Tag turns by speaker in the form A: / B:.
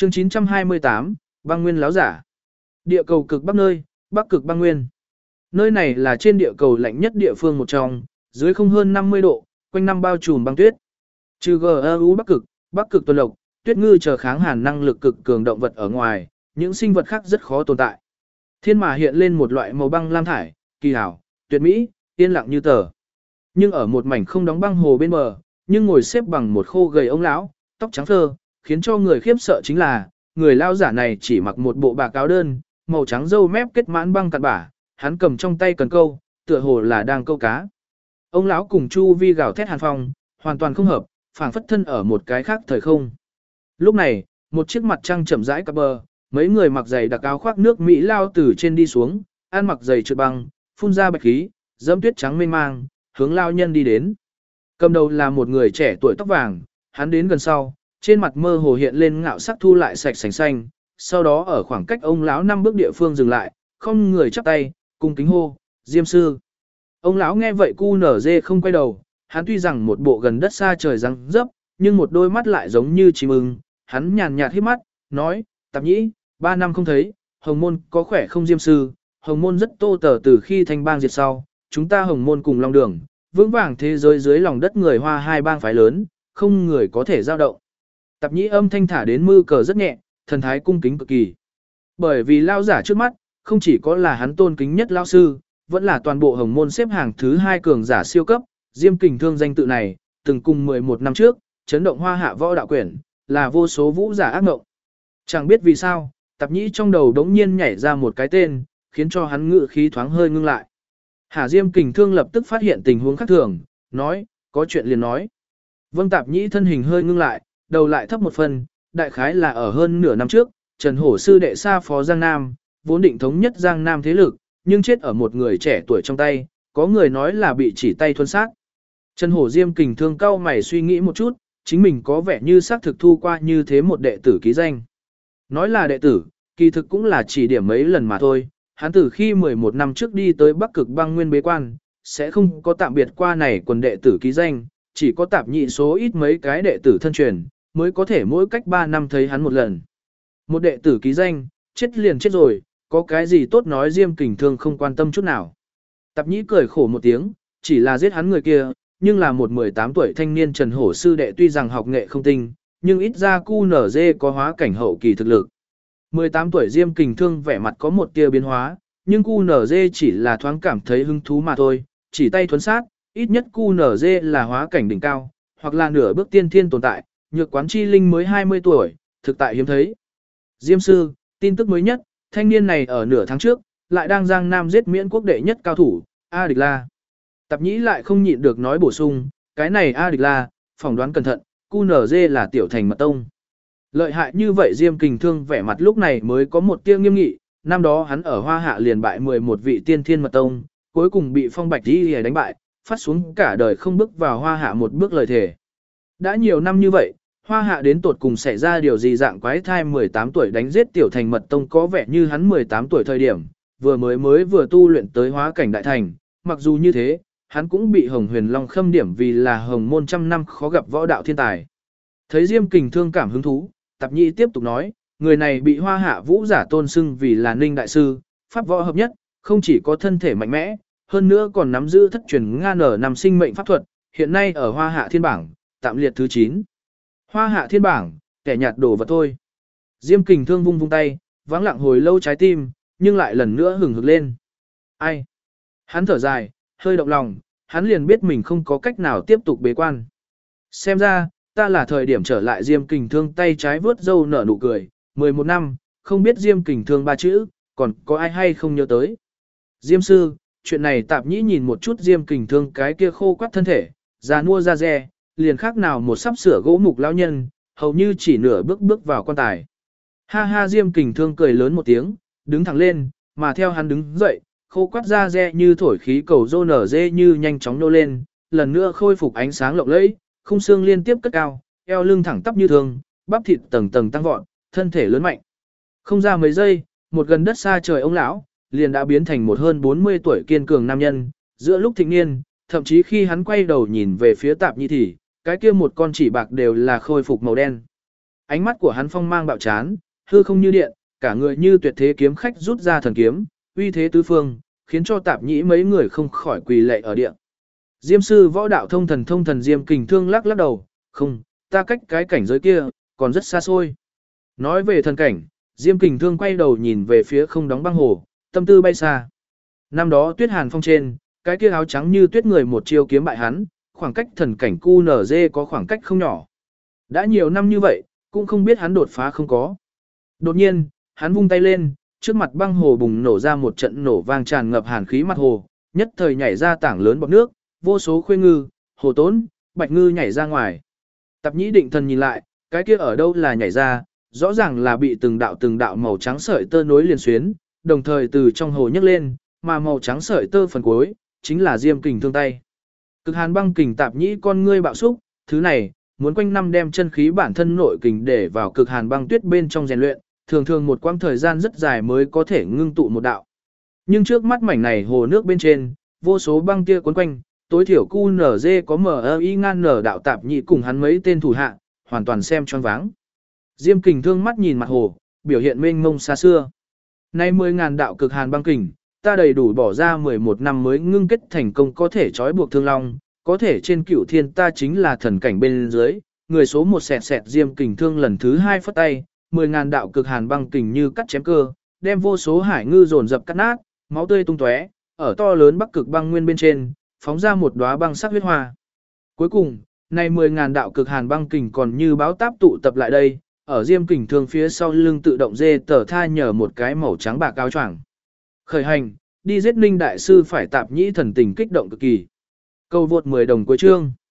A: Chương 928, băng nguyên láo giả. Địa cầu cực bắc nơi, bắc cực băng nguyên. Nơi này là trên địa cầu lạnh nhất địa phương một trong, dưới không hơn 50 độ, quanh năm bao trùm băng tuyết. Trừ GEU bắc cực tuần lộc, tuyết ngư chờ kháng hàn năng lực cực cường động vật ở ngoài, những sinh vật khác rất khó tồn tại. Thiên mà hiện lên một loại màu băng lam thải, kỳ hảo, tuyệt mỹ, yên lặng như tờ. Nhưng ở một mảnh không đóng băng hồ bên bờ, nhưng ngồi xếp bằng một khô gầy ông lão, tóc trắng phơ, khiến cho người khiếp sợ chính là, người lao giả này chỉ mặc một bộ bạc áo đơn, màu trắng râu mép kết mãn băng cặn bả, hắn cầm trong tay cần câu, tựa hồ là đang câu cá. Ông lão cùng chu vi gào thét hàn phong, hoàn toàn không hợp, phảng phất thân ở một cái khác thời không. Lúc này, một chiếc mặt trăng chậm rãi cập bờ, mấy người mặc giày đặc áo khoác nước Mỹ lao từ trên đi xuống, ăn mặc giày trượt băng, phun ra bạch khí, dẫm tuyết trắng mênh mang, hướng lao nhân đi đến. Cầm đầu là một người trẻ tuổi tóc vàng, hắn đến gần sau, trên mặt mơ hồ hiện lên ngạo sắc thu lại sạch sành xanh, sau đó ở khoảng cách ông lão 5 bước địa phương dừng lại, không người chắp tay, cung kính hô, Diêm sư. Ông lão nghe vậy cu nở dê không quay đầu, hắn tuy rằng một bộ gần đất xa trời răng dấp, nhưng một đôi mắt lại giống như chim ưng, hắn nhàn nhạt híp mắt, nói, Tạp Nhĩ, 3 năm không thấy, Hồng Môn có khỏe không Diêm sư, Hồng Môn rất tô tở từ khi thanh bang diệt sau, chúng ta Hồng Môn cùng Long Đường, vững vàng thế giới dưới lòng đất người Hoa hai bang phái lớn, không người có thể giao động. Tạp Nhĩ âm thanh thả đến mư cờ rất nhẹ, thần thái cung kính cực kỳ. Bởi vì lao giả trước mắt, không chỉ có là hắn tôn kính nhất lao sư, vẫn là toàn bộ Hồng Môn xếp hàng thứ 2 cường giả siêu cấp, Diêm Kình Thương danh tự này, từng cùng 11 năm trước, chấn động Hoa Hạ võ đạo quyển, là vô số vũ giả ác mộng. Chẳng biết vì sao, Tạp Nhĩ trong đầu đống nhiên nhảy ra một cái tên, khiến cho hắn ngự khí thoáng hơi ngưng lại. Hà Diêm Kình Thương lập tức phát hiện tình huống khác thường, nói, có chuyện liền nói. Vâng, Tạp Nhĩ thân hình hơi ngưng lại, đầu lại thấp một phần, đại khái là ở hơn nửa năm trước, Trần Hổ sư đệ xa phó Giang Nam, vốn định thống nhất Giang Nam thế lực, nhưng chết ở một người trẻ tuổi trong tay, có người nói là bị chỉ tay thuần sát. Trần Hổ Diêm Kình Thương cau mày suy nghĩ một chút, chính mình có vẻ như xác thực thu qua như thế một đệ tử ký danh. Nói là đệ tử, kỳ thực cũng là chỉ điểm mấy lần mà thôi, hắn từ khi 11 năm trước đi tới Bắc Cực băng nguyên bế quan, sẽ không có tạm biệt qua này quần đệ tử ký danh, chỉ có Tạp Nhĩ số ít mấy cái đệ tử thân truyền, mới có thể mỗi cách 3 năm thấy hắn một lần. Một đệ tử ký danh, chết liền chết rồi, có cái gì tốt nói Diêm Kình Thương không quan tâm chút nào. Tạp Nhĩ cười khổ một tiếng, chỉ là giết hắn người kia, nhưng là một 18 tuổi thanh niên Trần Hổ sư đệ tuy rằng học nghệ không tinh, nhưng ít ra QNZ có hóa cảnh hậu kỳ thực lực. 18 tuổi Diêm Kình Thương vẻ mặt có một tia biến hóa, nhưng QNZ chỉ là thoáng cảm thấy hứng thú mà thôi, chỉ tay thuấn sát, ít nhất QNZ là hóa cảnh đỉnh cao, hoặc là nửa bước tiên thiên tồn tại, Nhược Quán Chi Linh mới 20 tuổi, thực tại hiếm thấy. Diêm sư, tin tức mới nhất, thanh niên này ở nửa tháng trước, lại đang Giang Nam giết miễn quốc đệ nhất cao thủ, A Địch La. Tạp Nhĩ lại không nhịn được nói bổ sung, cái này A Địch La, phỏng đoán cẩn thận, QNZ là tiểu thành mật tông. Lợi hại như vậy Diêm Kình Thương vẻ mặt lúc này mới có một tia nghiêm nghị, năm đó hắn ở Hoa Hạ liền bại 11 vị tiên thiên mật tông, cuối cùng bị Phong Bạch Di đánh bại, phát xuống cả đời không bước vào Hoa Hạ một bước lời thề. Đã nhiều năm như vậy, Hoa Hạ đến tột cùng xảy ra điều gì dạng quái thai 18 tuổi đánh giết tiểu thành mật tông có vẻ như hắn 18 tuổi thời điểm, vừa tu luyện tới hóa cảnh đại thành, mặc dù như thế, hắn cũng bị Hồng Huyền Long khâm điểm vì là Hồng Môn trăm năm khó gặp võ đạo thiên tài. Thấy Diêm Kình Thương cảm hứng thú, Tạp Nhĩ tiếp tục nói, người này bị Hoa Hạ vũ giả tôn xưng vì là Ninh Đại Sư, pháp võ hợp nhất, không chỉ có thân thể mạnh mẽ, hơn nữa còn nắm giữ thất truyền Nga nở nằm sinh mệnh pháp thuật, hiện nay ở Hoa Hạ thiên bảng, tạm liệt thứ 9. Hoa Hạ thiên bảng, kẻ nhạt đồ vật thôi. Diêm Kình Thương vung vung tay, vắng lặng hồi lâu trái tim, nhưng lại lần nữa hừng hực lên. Ai? Hắn thở dài, hơi động lòng, hắn liền biết mình không có cách nào tiếp tục bế quan. Xem ra, ta là thời điểm trở lại. Diêm Kình Thương tay trái vướt râu nở nụ cười, 11 năm, không biết Diêm Kình Thương 3 chữ, còn có ai hay không nhớ tới. Diêm sư, chuyện này Tạp Nhĩ nhìn một chút Diêm Kình Thương cái kia khô quắt thân thể, già nua da dè, liền khác nào một sắp sửa gỗ mục lão nhân, hầu như chỉ nửa bước vào quan tài. Ha ha, Diêm Kình Thương cười lớn một tiếng, đứng thẳng lên, mà theo hắn đứng dậy, khô quắt da dè như thổi khí cầu rô nở dê như nhanh chóng nô lên, lần nữa khôi phục ánh sáng lộng lẫy, khung xương liên tiếp cất cao, eo lưng thẳng tắp như thường, bắp thịt tầng tầng tăng vọt, thân thể lớn mạnh. Không ra mấy giây, một gần đất xa trời ông lão liền đã biến thành một hơn 40 tuổi kiên cường nam nhân, giữa lúc thịnh niên, thậm chí khi hắn quay đầu nhìn về phía Tạp Nhĩ thì, cái kia một con chỉ bạc đều là khôi phục màu đen. ánh mắt của hắn phong mang bạo chán, hư không như điện, cả người như tuyệt thế kiếm khách rút ra thần kiếm, uy thế tứ phương, khiến cho Tạp Nhĩ mấy người không khỏi quỳ lạy ở địa. Diêm sư võ đạo thông thần Diêm Kình Thương lắc lắc đầu, không, ta cách cái cảnh giới kia, còn rất xa xôi. Nói về thần cảnh, Diêm Kình Thương quay đầu nhìn về phía không đóng băng hồ, tâm tư bay xa. Năm đó tuyết hàn phong trên, cái kia áo trắng như tuyết người một chiêu kiếm bại hắn, khoảng cách thần cảnh QNZ có khoảng cách không nhỏ. Đã nhiều năm như vậy, cũng không biết hắn đột phá không có. Đột nhiên, hắn vung tay lên, trước mặt băng hồ bùng nổ ra một trận nổ vang tràn ngập hàn khí mặt hồ, nhất thời nhảy ra tảng lớn bọt nước, vô số khuê ngư, hồ tốn, bạch ngư nhảy ra ngoài. Tạp Nhĩ định thần nhìn lại, cái kia ở đâu là nhảy ra, rõ ràng là bị từng đạo màu trắng sợi tơ nối liền xuyến, đồng thời từ trong hồ nhấc lên, mà màu trắng sợi tơ phần cuối chính là Diêm Kình Thương tay. Cực hàn băng kình Tạp Nhĩ con ngươi bạo xúc, thứ này muốn quanh năm đem chân khí bản thân nội kình để vào cực hàn băng tuyết bên trong rèn luyện, thường một quãng thời gian rất dài mới có thể ngưng tụ một đạo. Nhưng trước mắt mảnh này hồ nước bên trên, vô số băng tia quấn quanh, tối thiểu QNZ có MI ngan nở đạo Tạp Nhĩ cùng hắn mấy tên thủ hạ, hoàn toàn xem choáng váng. Diêm Kình Thương mắt nhìn mặt hồ, biểu hiện mênh mông xa xưa. Nay 10.000 đạo cực hàn băng kình, ta đầy đủ bỏ ra 11 năm mới ngưng kết thành công có thể trói buộc Thương Long, có thể trên Cửu Thiên ta chính là thần cảnh bên dưới, người số 1 xẹt Diêm Kình Thương lần thứ 2 phất tay, 10.000 đạo cực hàn băng kình như cắt chém cơ, đem vô số hải ngư dồn dập cắt nát, máu tươi tung tóe, ở to lớn Bắc Cực băng nguyên bên trên, phóng ra một đóa băng sắc huyết hoa. Cuối cùng, này 10.000 đạo cực hàn băng kình còn như báo táp tụ tập lại đây, ở Diêm Kình Thương phía sau lưng tự động dê tờ tha nhờ một cái màu trắng bạc áo choàng. Khởi hành, đi giết Ninh đại sư phải Tạp Nhĩ thần tình kích động cực kỳ. Câu vượt 10 đồng cuối chương.